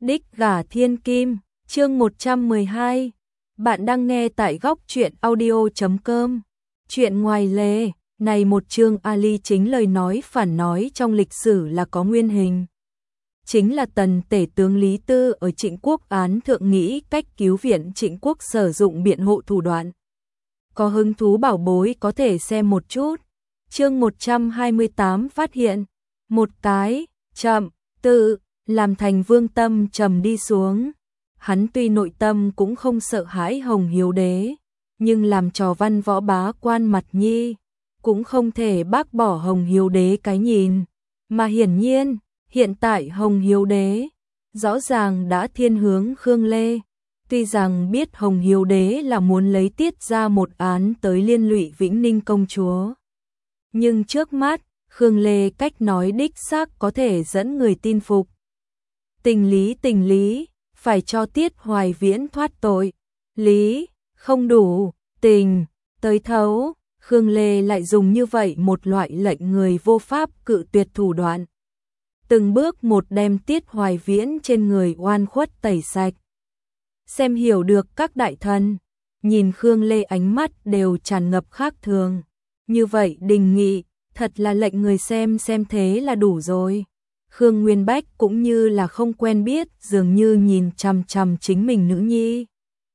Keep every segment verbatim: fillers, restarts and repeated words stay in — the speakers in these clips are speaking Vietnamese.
Đích gả thiên kim, chương một trăm mười hai. Bạn đang nghe tại góc truyện audio chấm com. Chuyện ngoài lề, này một chương Ali chính lời nói phản nói trong lịch sử là có nguyên hình. Chính là tần tể tướng Lý Tư ở Trịnh Quốc án thượng nghĩ cách cứu viện Trịnh Quốc sử dụng biện hộ thủ đoạn. Có hứng thú bảo bối có thể xem một chút. Chương một trăm hai mươi tám phát hiện, một cái, chậm, tự, làm thành Vương Tâm trầm đi xuống. Hắn tuy nội tâm cũng không sợ hãi Hồng Hiếu Đế, nhưng làm trò văn võ bá quan mặt nhi, cũng không thể bác bỏ Hồng Hiếu Đế cái nhìn. Mà hiển nhiên, hiện tại Hồng Hiếu Đế rõ ràng đã thiên hướng Khương Lê. Tuy rằng biết Hồng Hiếu Đế là muốn lấy tiết ra một án tới liên lụy Vĩnh Ninh công chúa, nhưng trước mắt, Khương Lê cách nói đích xác có thể dẫn người tin phục. Tình lý tình lý, phải cho Tiết Hoài Viễn thoát tội. Lý, không đủ, tình, tới thấu, Khương Lê lại dùng như vậy một loại lệnh người vô pháp cự tuyệt thủ đoạn. Từng bước một đem Tiết Hoài Viễn trên người oan khuất tẩy sạch. Xem hiểu được các đại thần, nhìn Khương Lê ánh mắt đều tràn ngập khác thường. Như vậy đình nghị, thật là lệnh người xem xem thế là đủ rồi. Khương Nguyên Bách cũng như là không quen biết, dường như nhìn chằm chằm chính mình nữ nhi.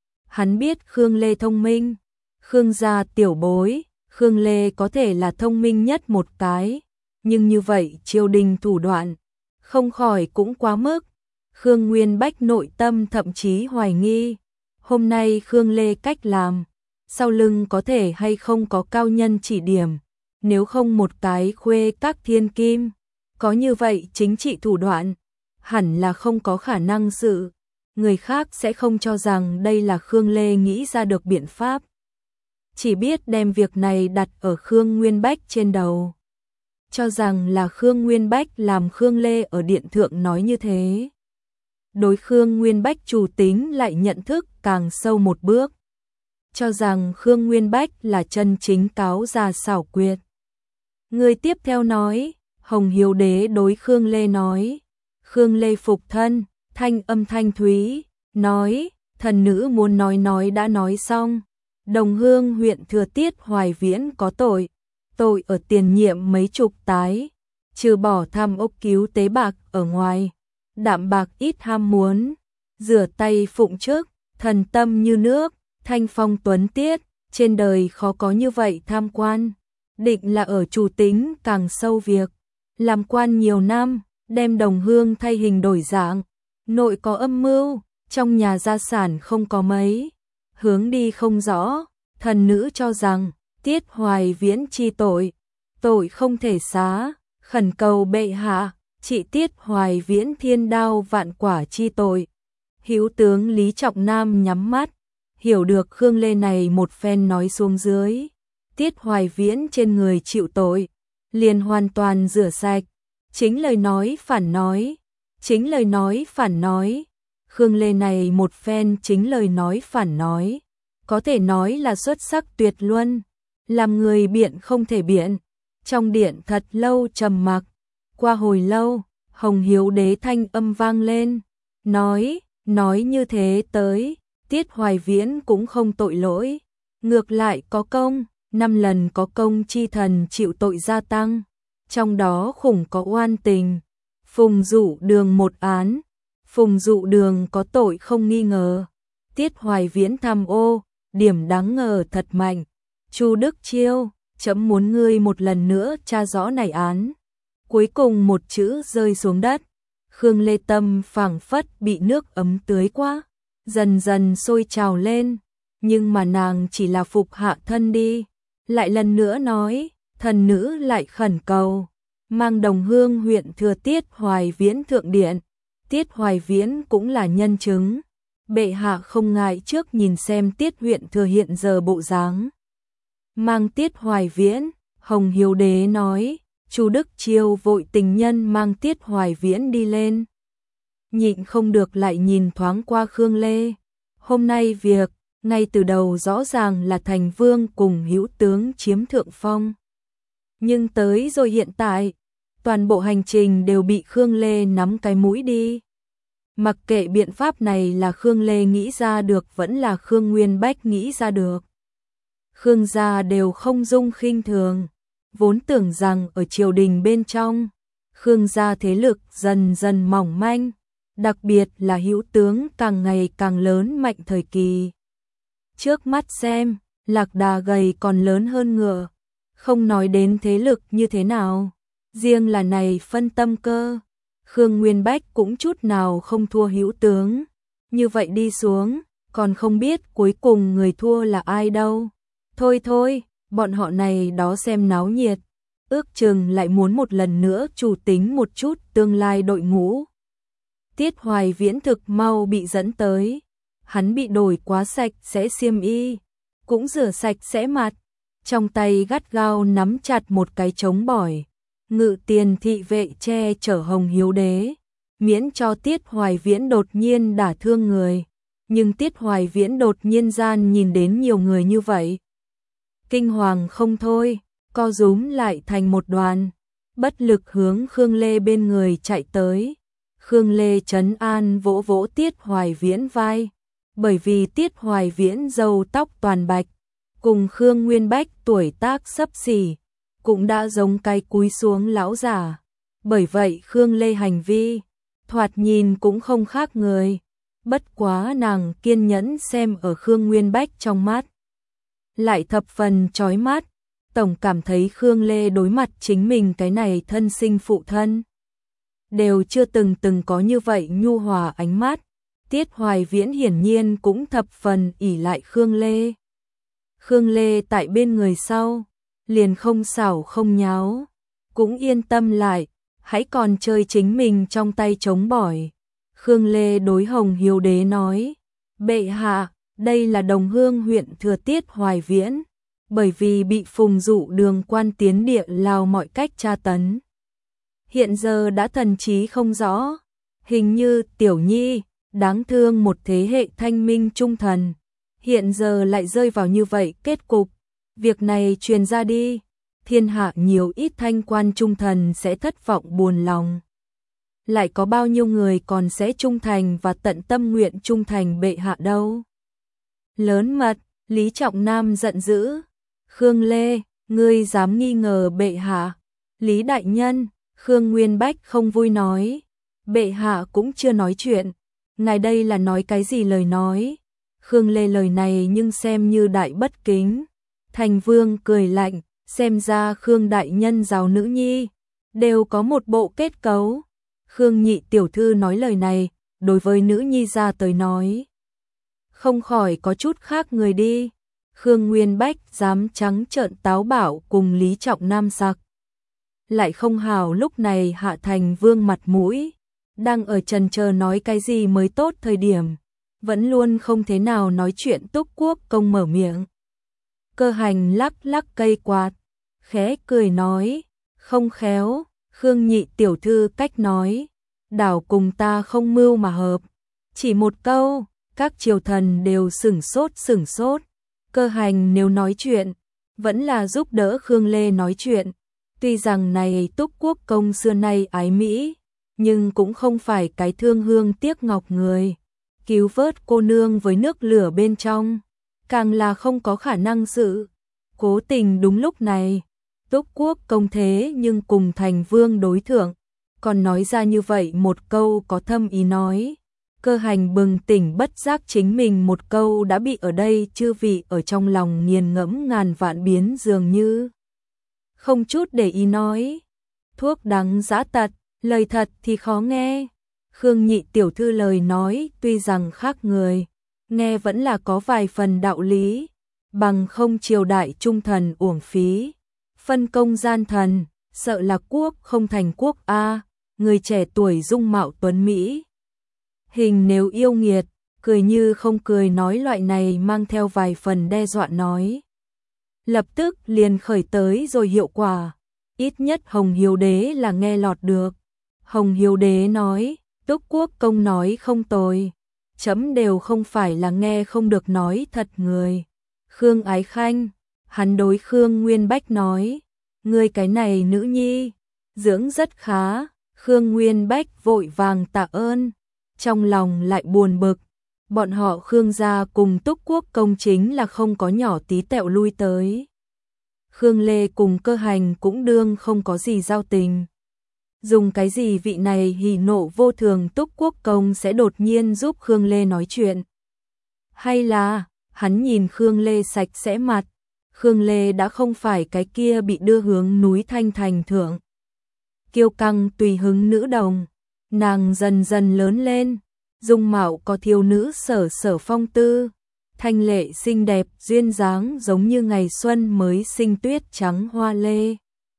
Hắn biết Khương Lê thông minh, Khương gia tiểu bối, Khương Lê có thể là thông minh nhất một cái, nhưng như vậy triều đình thủ đoạn, không khỏi cũng quá mức. Khương Nguyên Bách nội tâm thậm chí hoài nghi, hôm nay Khương Lê cách làm, sau lưng có thể hay không có cao nhân chỉ điểm, nếu không một cái khuê các thiên kim. Có như vậy chính trị thủ đoạn, hẳn là không có khả năng sự. Người khác sẽ không cho rằng đây là Khương Lê nghĩ ra được biện pháp. Chỉ biết đem việc này đặt ở Khương Nguyên Bách trên đầu. Cho rằng là Khương Nguyên Bách làm Khương Lê ở điện thượng nói như thế. Đối Khương Nguyên Bách chủ tính lại nhận thức càng sâu một bước. Cho rằng Khương Nguyên Bách là chân chính cáo ra xảo quyệt. Người tiếp theo nói, Hồng Hiếu Đế đối Khương Lê nói. Khương Lê phục thân, thanh âm thanh thúy, nói, thần nữ muốn nói nói đã nói xong. Đồng Hương huyện thừa Tiết Hoài Viễn có tội, tội ở tiền nhiệm mấy chục tái, trừ bỏ tham ốc cứu tế bạc ở ngoài, đạm bạc ít ham muốn, rửa tay phụng chức, thần tâm như nước, thanh phong tuấn tiết, trên đời khó có như vậy tham quan, định là ở chủ tính càng sâu việc. Làm quan nhiều năm, đem Đồng Hương thay hình đổi dạng, nội có âm mưu, trong nhà gia sản không có mấy, hướng đi không rõ, thần nữ cho rằng, Tiết Hoài Viễn chi tội, tội không thể xá, khẩn cầu bệ hạ, trị Tiết Hoài Viễn thiên đao vạn quả chi tội. Hữu tướng Lý Trọng Nam nhắm mắt, hiểu được Khương Lê này một phen nói xuống dưới, Tiết Hoài Viễn trên người chịu tội, liền hoàn toàn rửa sạch. Chính lời nói phản nói, chính lời nói phản nói, Khương Lê này một phen chính lời nói phản nói, có thể nói là xuất sắc tuyệt luân, làm người biện không thể biện. Trong điện thật lâu trầm mặc, qua hồi lâu, Hồng Hiếu Đế thanh âm vang lên, nói, nói như thế tới, Tiết Hoài Viễn cũng không tội lỗi, ngược lại có công, năm lần có công chi thần chịu tội gia tăng. Trong đó khủng có oan tình, Phùng Dụ Đường một án, Phùng Dụ Đường có tội không nghi ngờ, Tiết Hoài Viễn tham ô, điểm đáng ngờ thật mạnh. Chu Đức Chiêu, chấm muốn ngươi một lần nữa tra rõ này án. Cuối cùng một chữ rơi xuống đất, Khương Lê tâm phảng phất bị nước ấm tưới qua, dần dần sôi trào lên, nhưng mà nàng chỉ là phục hạ thân đi, lại lần nữa nói. Thần nữ lại khẩn cầu, mang Đồng Hương huyện thừa Tiết Hoài Viễn thượng điện, Tiết Hoài Viễn cũng là nhân chứng, bệ hạ không ngại trước nhìn xem Tiết huyện thừa hiện giờ bộ dáng. Mang Tiết Hoài Viễn, Hồng Hiếu Đế nói, Chu Đức Chiêu vội tình nhân mang Tiết Hoài Viễn đi lên. Nhịn không được lại nhìn thoáng qua Khương Lê, hôm nay việc, ngay từ đầu rõ ràng là Thành Vương cùng Hữu tướng chiếm thượng phong. Nhưng tới rồi hiện tại, toàn bộ hành trình đều bị Khương Lê nắm cái mũi đi. Mặc kệ biện pháp này là Khương Lê nghĩ ra được vẫn là Khương Nguyên Bách nghĩ ra được. Khương gia đều không dung khinh thường, vốn tưởng rằng ở triều đình bên trong, Khương gia thế lực dần dần mỏng manh, đặc biệt là hữu tướng càng ngày càng lớn mạnh thời kỳ. Trước mắt xem, lạc đà gầy còn lớn hơn ngựa, không nói đến thế lực như thế nào, riêng là này phân tâm cơ, Khương Nguyên Bách cũng chút nào không thua hữu tướng, như vậy đi xuống, còn không biết cuối cùng người thua là ai đâu. Thôi thôi, bọn họ này đó xem náo nhiệt, ước chừng lại muốn một lần nữa chủ tính một chút tương lai đội ngũ. Tiết Hoài Viễn thực mau bị dẫn tới, hắn bị đổi quá sạch sẽ xiêm y, cũng rửa sạch sẽ mặt, trong tay gắt gao nắm chặt một cái trống bỏi, ngự tiền thị vệ che chở Hồng Hiếu Đế, miễn cho Tiết Hoài Viễn đột nhiên đả thương người. Nhưng Tiết Hoài Viễn đột nhiên gian nhìn đến nhiều người như vậy, kinh hoàng không thôi, co rúm lại thành một đoàn, bất lực hướng Khương Lê bên người chạy tới. Khương Lê trấn an vỗ vỗ Tiết Hoài Viễn vai, bởi vì Tiết Hoài Viễn râu tóc toàn bạch, cùng Khương Nguyên Bách tuổi tác xấp xỉ, cũng đã giống cái cúi xuống lão giả. Bởi vậy Khương Lê hành vi, thoạt nhìn cũng không khác người, bất quá nàng kiên nhẫn xem ở Khương Nguyên Bách trong mắt, lại thập phần chói mắt, tổng cảm thấy Khương Lê đối mặt chính mình cái này thân sinh phụ thân, đều chưa từng từng có như vậy nhu hòa ánh mắt. Tiết Hoài Viễn hiển nhiên cũng thập phần ỷ lại Khương Lê. Khương Lê tại bên người sau, liền không xảo không nháo, cũng yên tâm lại, hãy còn chơi chính mình trong tay trống bỏi. Khương Lê đối Hồng Hiếu Đế nói, bệ hạ, đây là đồng hương huyện thừa Tiết Hoài Viễn, bởi vì bị Phùng Dụ Đường quan tiến địa Lào mọi cách tra tấn. Hiện giờ đã thần trí không rõ, hình như Tiểu Nhi, đáng thương một thế hệ thanh minh trung thần, hiện giờ lại rơi vào như vậy kết cục. Việc này truyền ra đi, thiên hạ nhiều ít thanh quan trung thần sẽ thất vọng buồn lòng. Lại có bao nhiêu người còn sẽ trung thành và tận tâm nguyện trung thành bệ hạ đâu. Lớn mật, Lý Trọng Nam giận dữ, Khương Lê, ngươi dám nghi ngờ bệ hạ. Lý đại nhân, Khương Nguyên Bách không vui nói, bệ hạ cũng chưa nói chuyện, ngài đây là nói cái gì lời nói. Khương Lê lời này nhưng xem như đại bất kính. Thành Vương cười lạnh, xem ra Khương đại nhân giáo nữ nhi, đều có một bộ kết cấu. Khương nhị tiểu thư nói lời này, đối với nữ nhi ra tới nói, không khỏi có chút khác người đi. Khương Nguyên Bách dám trắng trợn táo bạo cùng Lý Trọng Nam sặc. Lại không hào lúc này hạ Thành Vương mặt mũi, đang ở trần chờ nói cái gì mới tốt thời điểm, vẫn luôn không thế nào nói chuyện Túc Quốc công mở miệng. Cơ Hành lắc lắc cây quạt, khẽ cười nói, không khéo, Khương nhị tiểu thư cách nói, đảo cùng ta không mưu mà hợp. Chỉ một câu, các triều thần đều sửng sốt sửng sốt. Cơ Hành nếu nói chuyện, vẫn là giúp đỡ Khương Lê nói chuyện. Tuy rằng này Túc Quốc công xưa nay ái Mỹ, nhưng cũng không phải cái thương hương tiếc ngọc người. Cứu vớt cô nương với nước lửa bên trong, càng là không có khả năng sự. Cố tình đúng lúc này, Túc Quốc công thế nhưng cùng Thành Vương đối thượng, còn nói ra như vậy một câu có thâm ý nói. Cơ Hành bừng tỉnh bất giác chính mình một câu đã bị ở đây chư vị ở trong lòng nghiền ngẫm ngàn vạn biến dường như. Không chút để ý nói, thuốc đắng dã tật, lời thật thì khó nghe. Khương nhị tiểu thư lời nói tuy rằng khác người, nghe vẫn là có vài phần đạo lý, bằng không triều đại trung thần uổng phí. Phân công gian thần, sợ là quốc không thành quốc a. Người trẻ tuổi dung mạo tuấn Mỹ, hình nếu yêu nghiệt, cười như không cười nói loại này mang theo vài phần đe dọa nói. Lập tức liền khởi tới rồi hiệu quả, ít nhất Hồng Hiếu Đế là nghe lọt được. Hồng Hiếu Đế nói, Túc Quốc công nói không tồi, chấm đều không phải là nghe không được nói thật người. Khương Ái Khanh, hắn đối Khương Nguyên Bách nói, ngươi cái này nữ nhi, dưỡng rất khá. Khương Nguyên Bách vội vàng tạ ơn, trong lòng lại buồn bực. Bọn họ Khương gia cùng Túc Quốc công chính là không có nhỏ tí tẹo lui tới. Khương Lê cùng Cơ Hành cũng đương không có gì giao tình. Dùng cái gì vị này hỉ nộ vô thường Túc Quốc công sẽ đột nhiên giúp Khương Lê nói chuyện? Hay là, hắn nhìn Khương Lê sạch sẽ mặt, Khương Lê đã không phải cái kia bị đưa hướng núi Thanh Thành thượng. Kiêu căng tùy hứng nữ đồng, nàng dần dần lớn lên, dung mạo có thiếu nữ sở sở phong tư, thanh lệ xinh đẹp duyên dáng giống như ngày xuân mới sinh tuyết trắng hoa lê.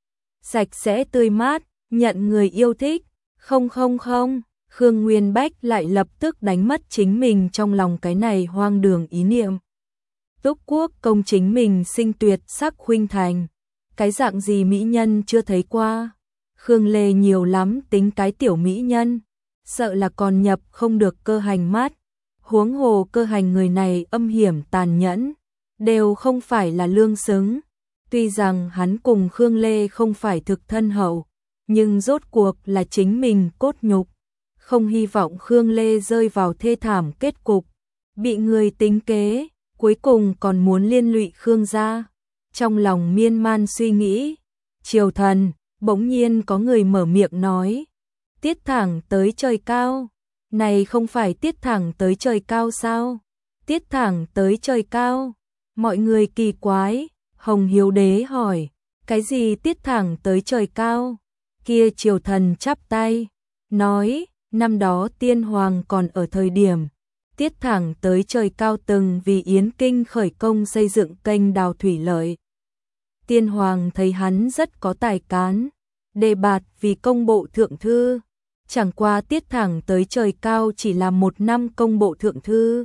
Sạch sẽ tươi mát, nhận người yêu thích, không không không, Khương Nguyên Bách lại lập tức đánh mất chính mình trong lòng cái này hoang đường ý niệm. Túc Quốc công chính mình sinh tuyệt sắc khuynh thành, cái dạng gì mỹ nhân chưa thấy qua. Khương Lê nhiều lắm tính cái tiểu mỹ nhân, sợ là còn nhập không được Cơ Hành mắt. Huống hồ Cơ Hành người này âm hiểm tàn nhẫn, đều không phải là lương xứng. Tuy rằng hắn cùng Khương Lê không phải thực thân hậu, nhưng rốt cuộc là chính mình cốt nhục. Không hy vọng Khương Lê rơi vào thê thảm kết cục, bị người tính kế, cuối cùng còn muốn liên lụy Khương gia. Trong lòng miên man suy nghĩ, triều thần, bỗng nhiên có người mở miệng nói, tiết thẳng tới trời cao. Này không phải tiết thẳng tới trời cao sao? Tiết thẳng tới trời cao. Mọi người kỳ quái, Hồng Hiếu Đế hỏi, cái gì tiết thẳng tới trời cao? Kia triều thần chắp tay, nói, năm đó tiên hoàng còn ở thời điểm, tiết thẳng tới trời cao từng vì Yến Kinh khởi công xây dựng kênh đào thủy lợi. Tiên hoàng thấy hắn rất có tài cán, đề bạt vì công bộ thượng thư. Chẳng qua tiết thẳng tới trời cao chỉ là một năm công bộ thượng thư,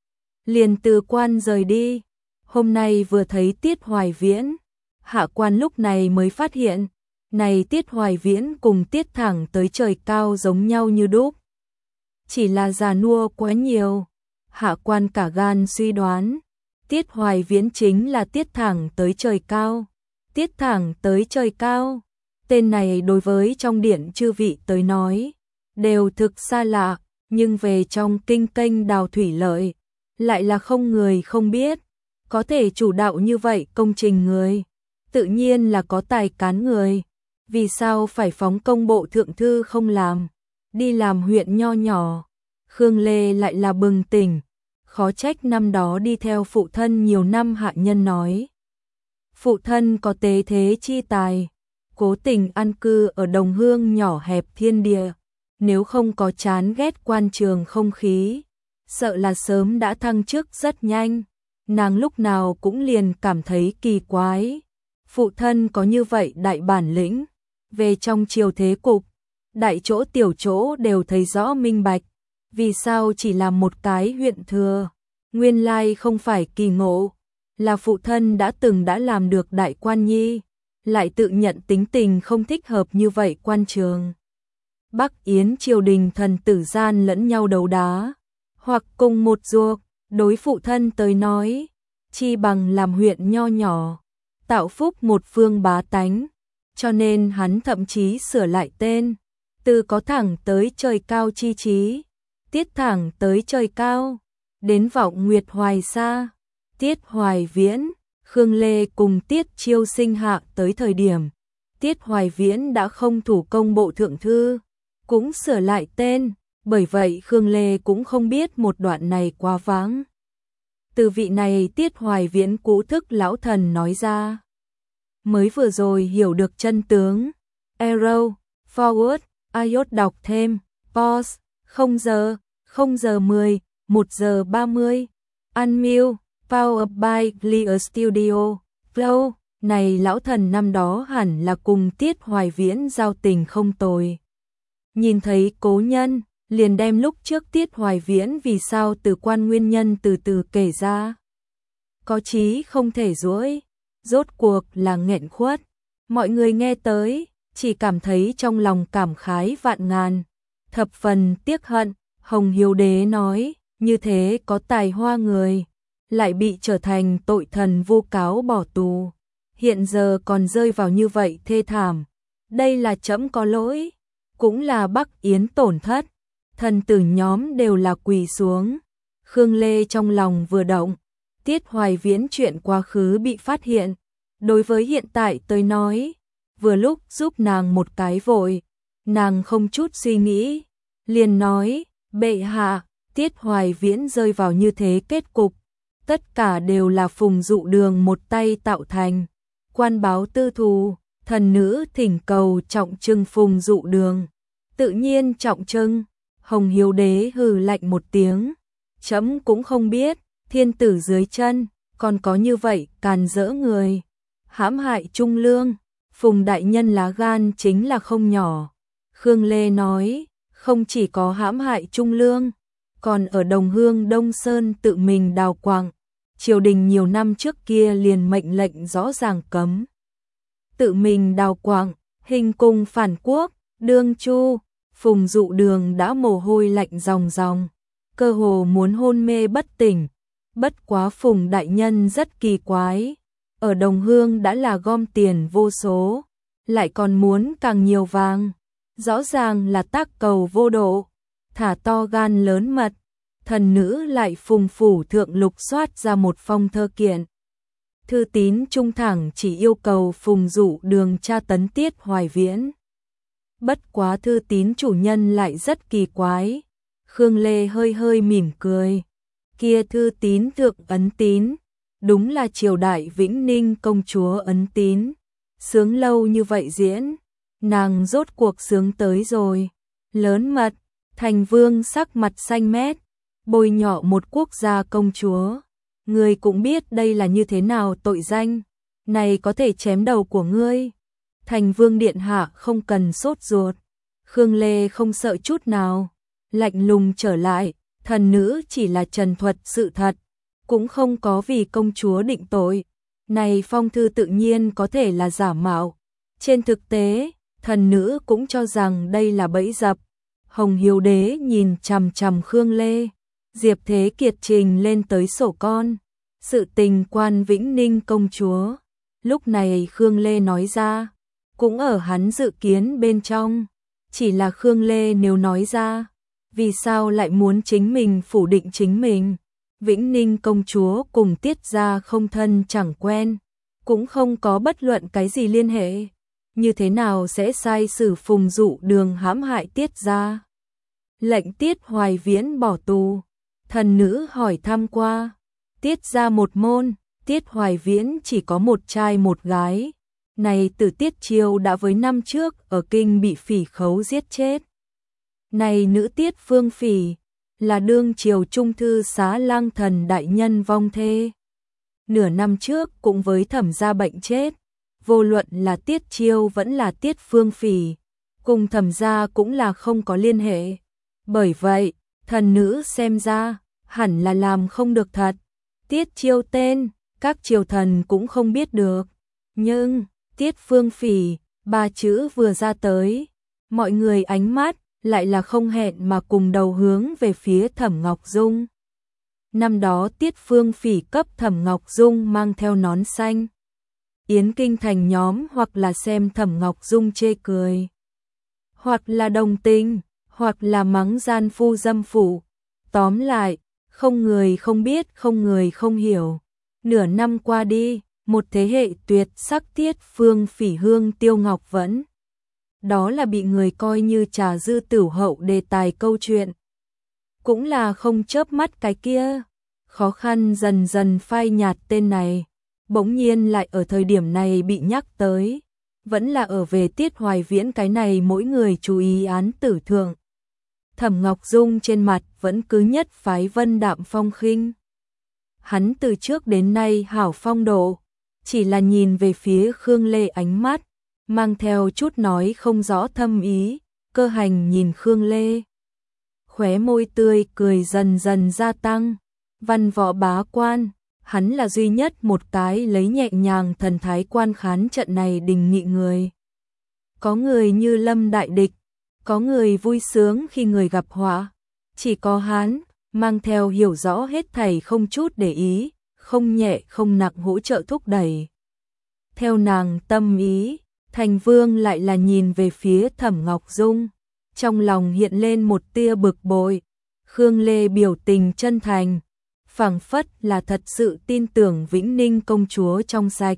liền từ quan rời đi. Hôm nay vừa thấy Tiết Hoài Viễn, hạ quan lúc này mới phát hiện, này Tiết Hoài Viễn cùng tiết thẳng tới trời cao giống nhau như đúc, chỉ là già nua quá nhiều. Hạ quan cả gan suy đoán, Tiết Hoài Viễn chính là tiết thẳng tới trời cao. Tiết thẳng tới trời cao, tên này đối với trong điện chư vị tới nói, đều thực xa lạ, nhưng về trong kinh kênh đào thủy lợi, lại là không người không biết. Có thể chủ đạo như vậy công trình người, tự nhiên là có tài cán người. Vì sao phải phóng công bộ thượng thư không làm, đi làm huyện nho nhỏ? Khương Lê lại là bừng tỉnh, khó trách năm đó đi theo phụ thân nhiều năm hạ nhân nói. Phụ thân có tế thế chi tài, cố tình an cư ở đồng hương nhỏ hẹp thiên địa, nếu không có chán ghét quan trường không khí, sợ là sớm đã thăng chức rất nhanh. Nàng lúc nào cũng liền cảm thấy kỳ quái, phụ thân có như vậy đại bản lĩnh, về trong triều thế cục, đại chỗ tiểu chỗ đều thấy rõ minh bạch, vì sao chỉ là một cái huyện thừa? Nguyên lai không phải kỳ ngộ, là phụ thân đã từng đã làm được đại quan nhi, lại tự nhận tính tình không thích hợp như vậy quan trường. Bắc Yến triều đình thần tử gian lẫn nhau đấu đá, hoặc cùng một ruột, đối phụ thân tới nói, chi bằng làm huyện nho nhỏ, tạo phúc một phương bá tánh, cho nên hắn thậm chí sửa lại tên, từ có thẳng tới trời cao chi chí, tiết thẳng tới trời cao, đến vọng nguyệt hoài xa, Tiết Hoài Viễn. Khương Lê cùng Tiết Chiêu sinh hạ tới thời điểm, Tiết Hoài Viễn đã không thủ công bộ thượng thư, cũng sửa lại tên, bởi vậy Khương Lê cũng không biết một đoạn này quá vãng. Từ vị này Tiết Hoài Viễn cũ thức lão thần nói ra, mới vừa rồi hiểu được chân tướng. Arrow, forward, iốt đọc thêm, pause, không giờ, không giờ mười, một giờ ba mươi, unmute, powered by Clear Studio, flow, này lão thần năm đó hẳn là cùng Tiết Hoài Viễn giao tình không tồi. Nhìn thấy cố nhân, liền đem lúc trước Tiết Hoài Viễn vì sao từ quan nguyên nhân từ từ kể ra. Có chí không thể dỗi, rốt cuộc là nghẹn khuất. Mọi người nghe tới, chỉ cảm thấy trong lòng cảm khái vạn ngàn, thập phần tiếc hận. Hồng Hiếu Đế nói, như thế có tài hoa người, lại bị trở thành tội thần vu cáo bỏ tù, hiện giờ còn rơi vào như vậy thê thảm. Đây là trẫm có lỗi, cũng là Bắc Yến tổn thất. thần tử nhóm đều là quỳ xuống. Khương Lê trong lòng vừa động, Tiết Hoài Viễn chuyện quá khứ bị phát hiện, đối với hiện tại tới nói, vừa lúc giúp nàng một cái vội, nàng không chút suy nghĩ, liền nói, bệ hạ, Tiết Hoài Viễn rơi vào như thế kết cục, tất cả đều là Phùng Dụ Đường một tay tạo thành, quan báo tư thù, thần nữ thỉnh cầu trọng trưng Phùng Dụ Đường, tự nhiên trọng trưng. Hồng Hiếu Đế hừ lạnh một tiếng, trẫm cũng không biết, thiên tử dưới chân, còn có như vậy càn rỡ người, hãm hại trung lương, Phùng đại nhân lá gan chính là không nhỏ. Khương Lê nói, không chỉ có hãm hại trung lương, còn ở Đồng Hương Đông Sơn tự mình đào quặng, triều đình nhiều năm trước kia liền mệnh lệnh rõ ràng cấm. Tự mình đào quặng, hình cùng phản quốc, đương chu, Phùng Dụ Đường đã mồ hôi lạnh ròng ròng, cơ hồ muốn hôn mê bất tỉnh. Bất quá Phùng đại nhân rất kỳ quái, ở Đồng Hương đã là gom tiền vô số, lại còn muốn càng nhiều vàng, rõ ràng là tác cầu vô độ, thả to gan lớn mật. Thần nữ lại Phùng phủ thượng lục soát ra một phong thơ kiện. Thư tín trung thẳng chỉ yêu cầu Phùng Dụ Đường tra tấn Tiết Hoài Viễn. Bất quá thư tín chủ nhân lại rất kỳ quái. Khương Lê hơi hơi mỉm cười. Kia thư tín thượng ấn tín, đúng là triều đại Vĩnh Ninh công chúa ấn tín. Sướng lâu như vậy diễn, nàng rốt cuộc sướng tới rồi. Lớn mật, thành vương sắc mặt xanh mét, bôi nhọ một quốc gia công chúa. Ngươi cũng biết đây là như thế nào tội danh, này có thể chém đầu của ngươi. Thành vương điện hạ không cần sốt ruột. Khương Lê không sợ chút nào, lạnh lùng trở lại, thần nữ chỉ là trần thuật sự thật, cũng không có vì công chúa định tội. Này phong thư tự nhiên có thể là giả mạo. Trên thực tế, thần nữ cũng cho rằng đây là bẫy dập. Hồng Hiếu Đế nhìn chằm chằm Khương Lê, Diệp Thế Kiệt trình lên tới sổ con, sự tình quan Vĩnh Ninh công chúa. Lúc này Khương Lê nói ra, cũng ở hắn dự kiến bên trong, chỉ là Khương Lê nếu nói ra, vì sao lại muốn chính mình phủ định chính mình? Vĩnh Ninh công chúa cùng Tiết gia không thân chẳng quen, cũng không có bất luận cái gì liên hệ, như thế nào sẽ sai xử Phùng Dụ Đường hãm hại Tiết gia? Lệnh Tiết Hoài Viễn bỏ tù. Thần nữ hỏi thăm qua, Tiết gia một môn, Tiết Hoài Viễn chỉ có một trai một gái. Này từ Tiết Chiêu đã với năm trước ở kinh bị phỉ khấu giết chết. Này nữ Tiết Phương Phỉ là đương triều trung thư xá lang thần đại nhân vong thê. Nửa năm trước cũng với thẩm gia bệnh chết, vô luận là Tiết Chiêu vẫn là Tiết Phương Phỉ, cùng thẩm gia cũng là không có liên hệ. Bởi vậy, thần nữ xem ra, hẳn là làm không được thật. Tiết Chiêu tên, các triều thần cũng không biết được. Nhưng, Tiết Phương Phỉ, ba chữ vừa ra tới, mọi người ánh mắt lại là không hẹn mà cùng đầu hướng về phía Thẩm Ngọc Dung. Năm đó Tiết Phương Phỉ cấp Thẩm Ngọc Dung mang theo nón xanh. Yến Kinh thành nhóm hoặc là xem Thẩm Ngọc Dung chê cười, hoặc là đồng tình, hoặc là mắng gian phu dâm phụ. Tóm lại, không người không biết, không người không hiểu. Nửa năm qua đi, một thế hệ tuyệt sắc Tiết Phương Phỉ hương tiêu ngọc vẫn. Đó là bị người coi như trà dư tửu hậu đề tài câu chuyện. Cũng là không chớp mắt cái kia. Khó khăn dần dần phai nhạt tên này, bỗng nhiên lại ở thời điểm này bị nhắc tới. Vẫn là ở về Tiết Hoài Viễn cái này mỗi người chú ý án tử thượng. Thẩm Ngọc Dung trên mặt vẫn cứ nhất phái vân đạm phong khinh. Hắn từ trước đến nay hảo phong độ, chỉ là nhìn về phía Khương Lê ánh mắt, mang theo chút nói không rõ thâm ý, cơ hành nhìn Khương Lê. Khóe môi tươi cười dần dần gia tăng, văn võ bá quan, hắn là duy nhất một cái lấy nhẹ nhàng thần thái quan khán trận này đình nghị người. Có người như lâm đại địch, có người vui sướng khi người gặp họa, chỉ có hắn mang theo hiểu rõ hết thảy không chút để ý, không nhẹ không nặng hỗ trợ thúc đẩy. Theo nàng tâm ý, thành vương lại là nhìn về phía Thẩm Ngọc Dung, trong lòng hiện lên một tia bực bội. Khương Lê biểu tình chân thành, phảng phất là thật sự tin tưởng Vĩnh Ninh công chúa trong sạch.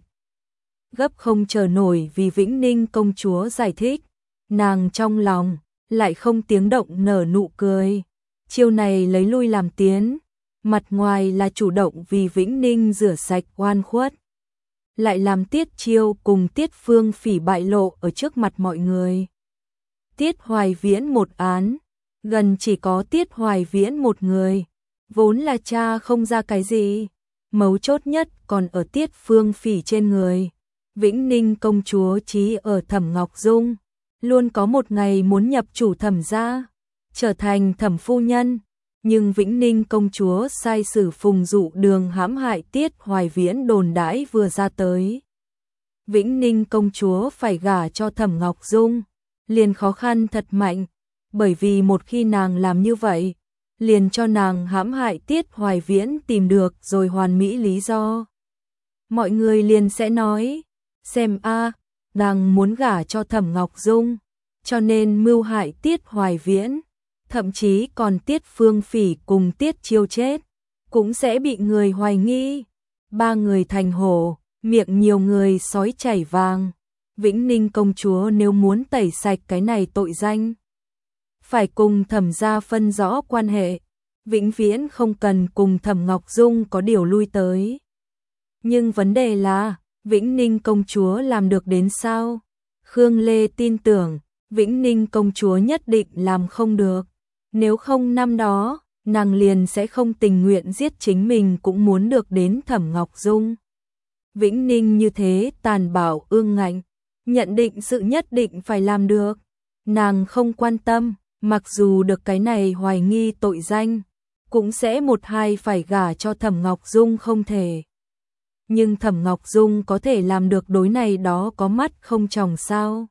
Gấp không chờ nổi vì Vĩnh Ninh công chúa giải thích, nàng trong lòng lại không tiếng động nở nụ cười. Chiêu này lấy lui làm tiến, mặt ngoài là chủ động vì Vĩnh Ninh rửa sạch oan khuất, lại làm Tiết Chiêu cùng Tiết Phương Phỉ bại lộ ở trước mặt mọi người. Tiết Hoài Viễn một án, gần chỉ có Tiết Hoài Viễn một người, vốn là cha không ra cái gì, mấu chốt nhất còn ở Tiết Phương Phỉ trên người. Vĩnh Ninh công chúa chí ở Thẩm Ngọc Dung, luôn có một ngày muốn nhập chủ Thẩm gia, trở thành Thẩm phu nhân, nhưng Vĩnh Ninh công chúa sai sử Phùng Dụ Đường hãm hại Tiết Hoài Viễn đồn đãi vừa ra tới. Vĩnh Ninh công chúa phải gả cho Thẩm Ngọc Dung, liền khó khăn thật mạnh, bởi vì một khi nàng làm như vậy, liền cho nàng hãm hại Tiết Hoài Viễn tìm được rồi hoàn mỹ lý do. Mọi người liền sẽ nói, xem a, nàng muốn gả cho Thẩm Ngọc Dung, cho nên mưu hại Tiết Hoài Viễn, thậm chí còn Tiết Phương Phỉ cùng Tiết Chiêu chết, cũng sẽ bị người hoài nghi. Ba người thành hổ, miệng nhiều người sói chảy vàng. Vĩnh Ninh công chúa nếu muốn tẩy sạch cái này tội danh, phải cùng Thẩm gia phân rõ quan hệ, vĩnh viễn không cần cùng Thẩm Ngọc Dung có điều lui tới. Nhưng vấn đề là, Vĩnh Ninh công chúa làm được đến sao? Khương Lê tin tưởng, Vĩnh Ninh công chúa nhất định làm không được. Nếu không năm đó, nàng liền sẽ không tình nguyện giết chính mình cũng muốn được đến Thẩm Ngọc Dung. Vĩnh Ninh như thế tàn bạo ương ngạnh, nhận định sự nhất định phải làm được. Nàng không quan tâm, mặc dù được cái này hoài nghi tội danh, cũng sẽ một hai phải gả cho Thẩm Ngọc Dung không thể. Nhưng Thẩm Ngọc Dung có thể làm được đối này đó có mắt không tròng sao.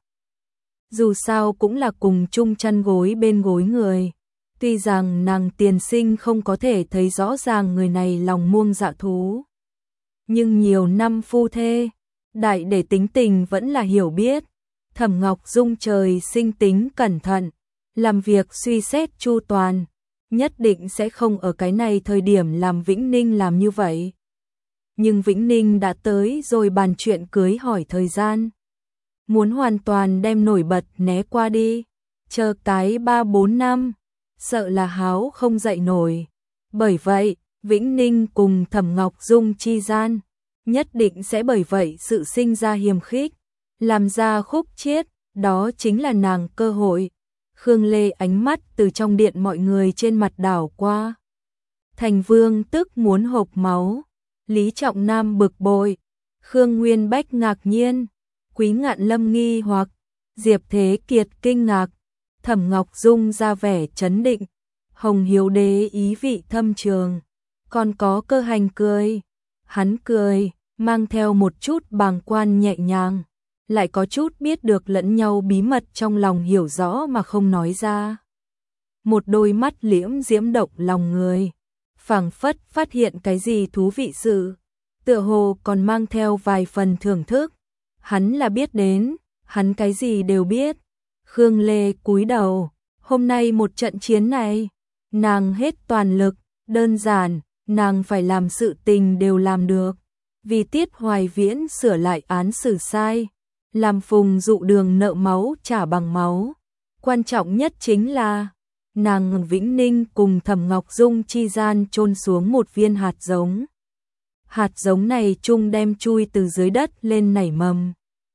Dù sao cũng là cùng chung chăn gối bên gối người. Tuy rằng nàng tiền sinh không có thể thấy rõ ràng người này lòng muông dạ thú, nhưng nhiều năm phu thê, đại để tính tình vẫn là hiểu biết. Thẩm Ngọc Dung trời sinh tính cẩn thận, làm việc suy xét chu toàn, nhất định sẽ không ở cái này thời điểm làm Vĩnh Ninh làm như vậy. Nhưng Vĩnh Ninh đã tới rồi bàn chuyện cưới hỏi thời gian, muốn hoàn toàn đem nổi bật né qua đi, chờ cái ba bốn năm, sợ là háo không dậy nổi. Bởi vậy, Vĩnh Ninh cùng Thẩm Ngọc Dung chi gian, nhất định sẽ bởi vậy sự sinh ra hiềm khích, làm ra khúc chiết, đó chính là nàng cơ hội. Khương Lê ánh mắt từ trong điện mọi người trên mặt đảo qua. Thành Vương tức muốn hộc máu, Lý Trọng Nam bực bội, Khương Nguyên Bách ngạc nhiên, Quý Ngạn Lâm nghi hoặc, Diệp Thế Kiệt kinh ngạc, Thẩm Ngọc Dung ra vẻ chấn định, Hồng Hiếu Đế ý vị thâm trường, còn có Cơ Hành cười. Hắn cười, mang theo một chút bàng quan nhẹ nhàng, lại có chút biết được lẫn nhau bí mật trong lòng hiểu rõ mà không nói ra. Một đôi mắt liễm diễm động lòng người, phảng phất phát hiện cái gì thú vị sự, tựa hồ còn mang theo vài phần thưởng thức. Hắn là biết đến, hắn cái gì đều biết. Khương Lê cúi đầu, hôm nay một trận chiến này, nàng hết toàn lực, đơn giản, nàng phải làm sự tình đều làm được. Vì Tiết Hoài Viễn sửa lại án xử sai, làm Phùng Dụ Đường nợ máu trả bằng máu. Quan trọng nhất chính là, nàng Vĩnh Ninh cùng Thẩm Ngọc Dung chi gian chôn xuống một viên hạt giống. Hạt giống này chung đem chui từ dưới đất lên nảy mầm.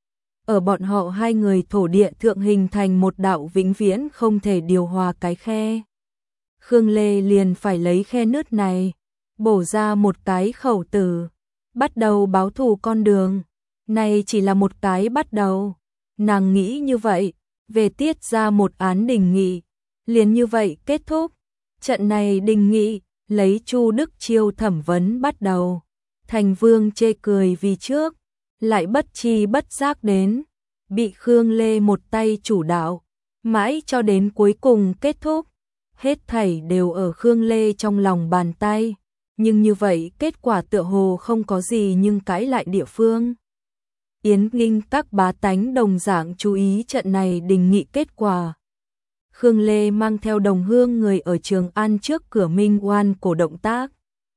Ở bọn họ hai người thổ địa thượng hình thành một đạo vĩnh viễn không thể điều hòa cái khe. Khương Lê liền phải lấy khe nứt này, bổ ra một cái khẩu tử, bắt đầu báo thù con đường. Này chỉ là một cái bắt đầu. Nàng nghĩ như vậy, về tiết ra một án đình nghị, liền như vậy kết thúc. Trận này đình nghị, lấy Chu Đức Chiêu thẩm vấn bắt đầu. Thành Vương chê cười vì trước, lại bất chi bất giác đến, bị Khương Lê một tay chủ đạo, mãi cho đến cuối cùng kết thúc. Hết thảy đều ở Khương Lê trong lòng bàn tay, nhưng như vậy kết quả tựa hồ không có gì nhưng cãi lại địa phương. Yến Ninh các bá tánh đồng dạng chú ý trận này đình nghị kết quả. Khương Lê mang theo Đồng Hương người ở Trường An trước cửa Minh Oan cổ động tác.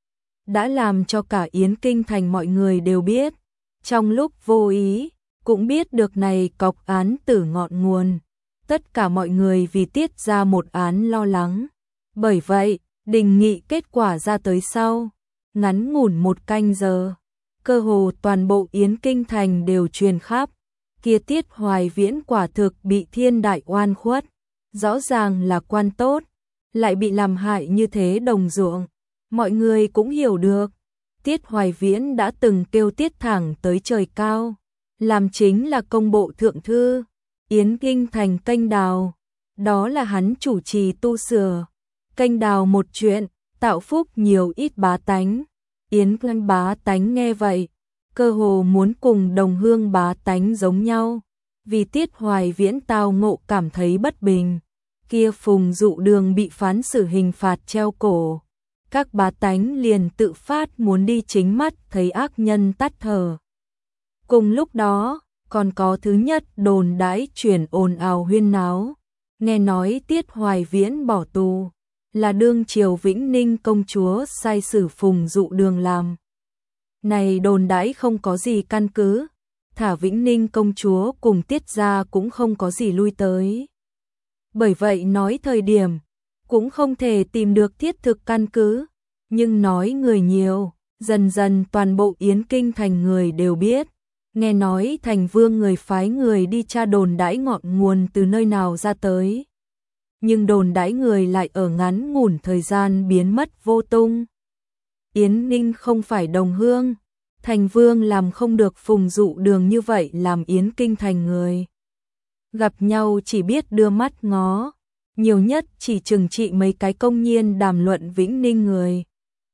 Đã làm cho cả Yến Kinh thành mọi người đều biết. Trong lúc vô ý, cũng biết được này cọc án tử ngọn nguồn. Tất cả mọi người vì tiết ra một án lo lắng. Bởi vậy, đình nghị kết quả ra tới sau. Ngắn ngủn một canh giờ. Cơ hồ toàn bộ Yến Kinh thành đều truyền khắp. Kia Tiết Hoài Viễn quả thực bị thiên đại oan khuất. Rõ ràng là quan tốt, lại bị làm hại như thế đồng ruộng. Mọi người cũng hiểu được. Tiết Hoài Viễn đã từng kêu tiết thẳng tới trời cao. Làm chính là công bộ thượng thư. Yến Kinh thành kênh đào. Đó là hắn chủ trì tu sửa. Kênh đào một chuyện, tạo phúc nhiều ít bá tánh. Yến Kinh bá tánh nghe vậy, cơ hồ muốn cùng Đồng Hương bá tánh giống nhau. Vì Tiết Hoài Viễn tao ngộ cảm thấy bất bình. Kia Phùng Dụ Đường bị phán xử hình phạt treo cổ. Các bá tánh liền tự phát muốn đi chính mắt thấy ác nhân tắt thở. Cùng lúc đó, còn có thứ nhất đồn đãi truyền ồn ào huyên náo. Nghe nói Tiết Hoài Viễn bỏ tù, là đương triều Vĩnh Ninh công chúa sai sử Phùng Dụ Đường làm. Này đồn đãi không có gì căn cứ, thả Vĩnh Ninh công chúa cùng Tiết gia cũng không có gì lui tới. Bởi vậy nói thời điểm, cũng không thể tìm được thiết thực căn cứ, nhưng nói người nhiều, dần dần toàn bộ Yến Kinh thành người đều biết. Nghe nói thành vương người phái người đi tra đồn đãi ngọn nguồn từ nơi nào ra tới. Nhưng đồn đãi người lại ở ngắn ngủn thời gian biến mất vô tung. Yến Ninh không phải Đồng Hương, thành vương làm không được Phùng Dụ Đường như vậy làm Yến Kinh thành người. Gặp nhau chỉ biết đưa mắt ngó, nhiều nhất chỉ trừng trị mấy cái công nhiên đàm luận Vĩnh Ninh người.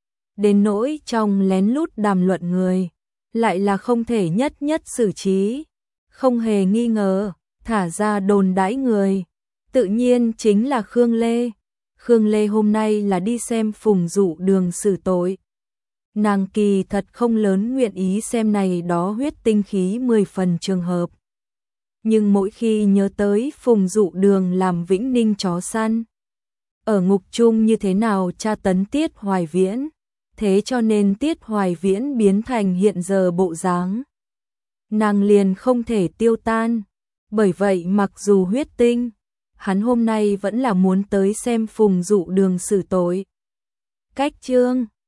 Đến nỗi trong lén lút đàm luận người, lại là không thể nhất nhất xử trí. Không hề nghi ngờ, thả ra đồn đãi người, tự nhiên chính là Khương Lê. Khương Lê hôm nay là đi xem Phùng Dụ Đường xử tội. Nàng kỳ thật không lớn nguyện ý xem này đó huyết tinh khí mười phần trường hợp. Nhưng mỗi khi nhớ tới Phùng Dụ Đường làm Vĩnh Ninh chó săn, ở ngục chung như thế nào tra tấn Tiết Hoài Viễn, thế cho nên Tiết Hoài Viễn biến thành hiện giờ bộ dáng, nàng liền không thể tiêu tan. Bởi vậy mặc dù huyết tinh, hắn hôm nay vẫn là muốn tới xem Phùng Dụ Đường xử tội. Cách chương